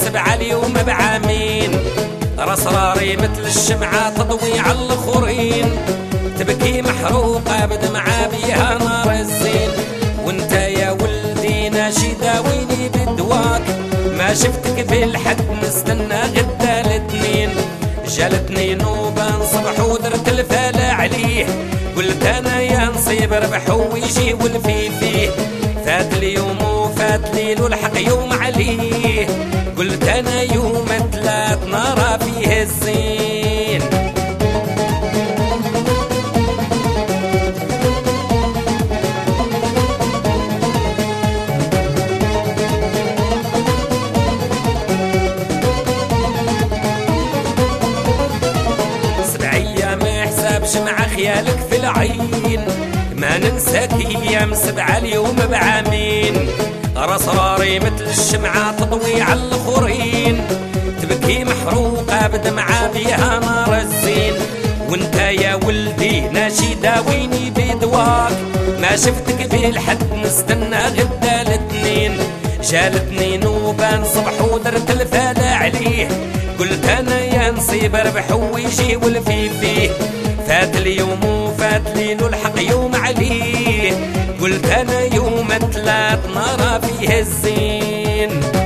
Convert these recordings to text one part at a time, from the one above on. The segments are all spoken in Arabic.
7 اليوم بعامين، راس راري مثل الشمعة تضوي على الاخرين، تبكي محروقة بدمعة بيها نار الزين. وانت يا ولدي ناشدة ويني بدواك، ما شفتك في الحد نستنى غدا الاثنين. جالتني نوبة صبح ودرت الفالة عليه، قلت انا يا نصيب ربح ويجي والفي فيه. فات اليوم وفات ليل والحق يوم عليه، قلت انا يوم 3 نرى فيه الزين. 7 أيام حسابش مع خيالك في العين، ما ننساك ايام 7 اليوم بعامين، راس راري مثل الشمعة تضوي على الاخرين، تبكي محروقة بدمعة بيها نار الزين. وانت يا ولدي ناشدة ويني بدواك، ما شفتك في الحد نستنى غدا الاثنين. جالتني نوبة صبح ودرت الفالة عليه، قلت انا يا نصيب ربح ويجي والفي فيه. فات اليوم وفات ليل والحق يوم عليه، قلت انا يوم 3 نرى فيه الزين.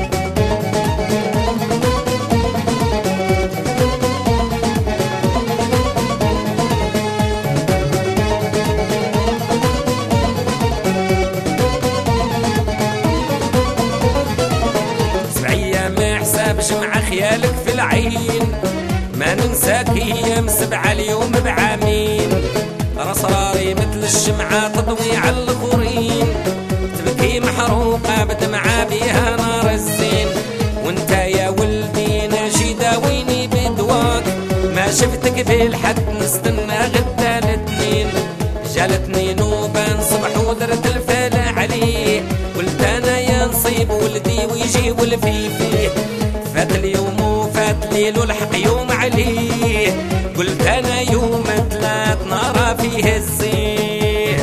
7 أيام حسابش مع خيالك في العين، ما ننساك ايام 7 اليوم بعامين، راس راري مثل الشمعة تضوي على الاخرين، تبكي محروقة بدمعة بيها نار الزين. وانت يا ولدي ناشدة ويني بدواك، ما شفتك في الحد نستنى غدا الاثنين. جالتني نوبة صبح ودرت الفالة عليه، قلت انا يا نصيب ولدي ويجي والفي فيه. فات اليوم وفات ليل والحق يوم عليه، قلت انا يوم 3 نرى فيه الزين.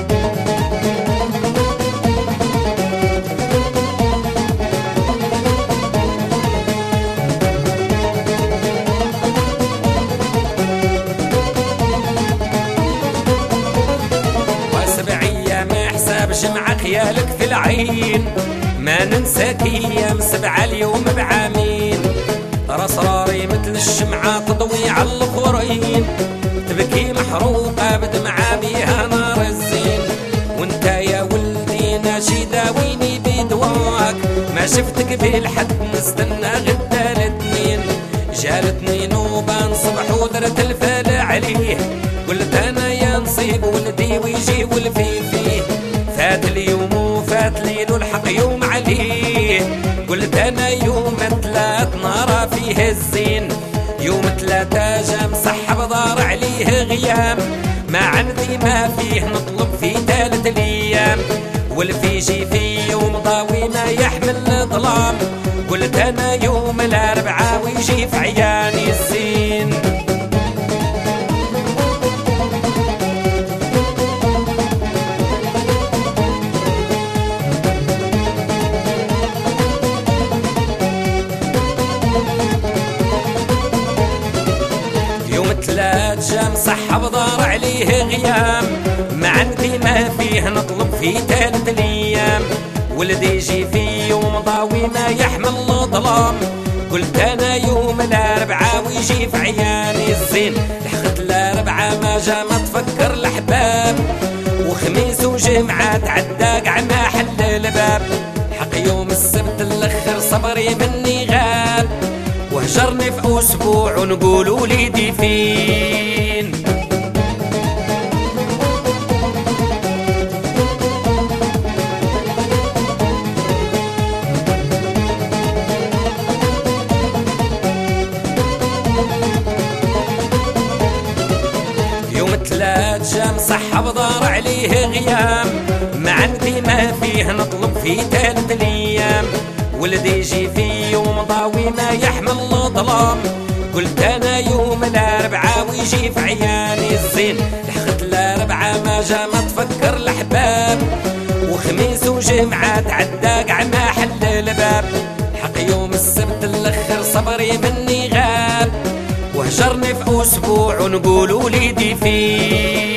7 أيام حسابش مع خيالك في العين، ما ننساك ايام 7 اليوم بعامين، راس راري مثل الشمعة تضوي على الاخرين، تبكي محروقة بدمعة بيها نار الزين. وانت يا ولدي ناشدة ويني بدواك، ما شفتك في الحد نستنى غدا الاثنين. جالتني نوبة صبح ودرت الفالة عليه، قلت انا يا نصيب ولدي ويجي والفي فيه. فات اليوم وفات ليل والحق يوم عليه، قلت انا يوم 3 نرى فيه الزين. يوم 3 جا مسحب ضار عليه غيام، ما عندي ما فيه نطلب في 3 الايام. والفيجي في يوم ضاوي ما يحمل ظلام، قلت انا يوم 4 ويجي في عياني الزين. يوم 3 جا مسحب ضار عليه غيام، ما عندي ما فيه نطلب في 3 الايام. ولدي يجي في يوم ضاوي ما يحمل ظلام، قلت انا يوم 4 ويجي في عياني الزين. لحقت 4 ما جا ما تفكر الاحباب، وخميس وجمعة تعدى كاع ما حل الباب. حق يوم السبت الاخر صبري مني غاب، وهجرني في اسبوع ونقول وليدي فين. يوم 3 جا مسحب ضار عليه غيام، ما عندي ما فيه نطلب في 3 الايام. ولدي يجي في يوم ضاوي ما يحمل ظلام، قلت انا يوم 4 ويجي في عياني الزين. لحقت 4 ما جا ما تفكر الاحباب، وخميس وجمعة تعدى كاع ما حل الباب. حق يوم السبت الاخر صبري مني غاب، وهجرني في اسبوع ونقول وليدي فيه.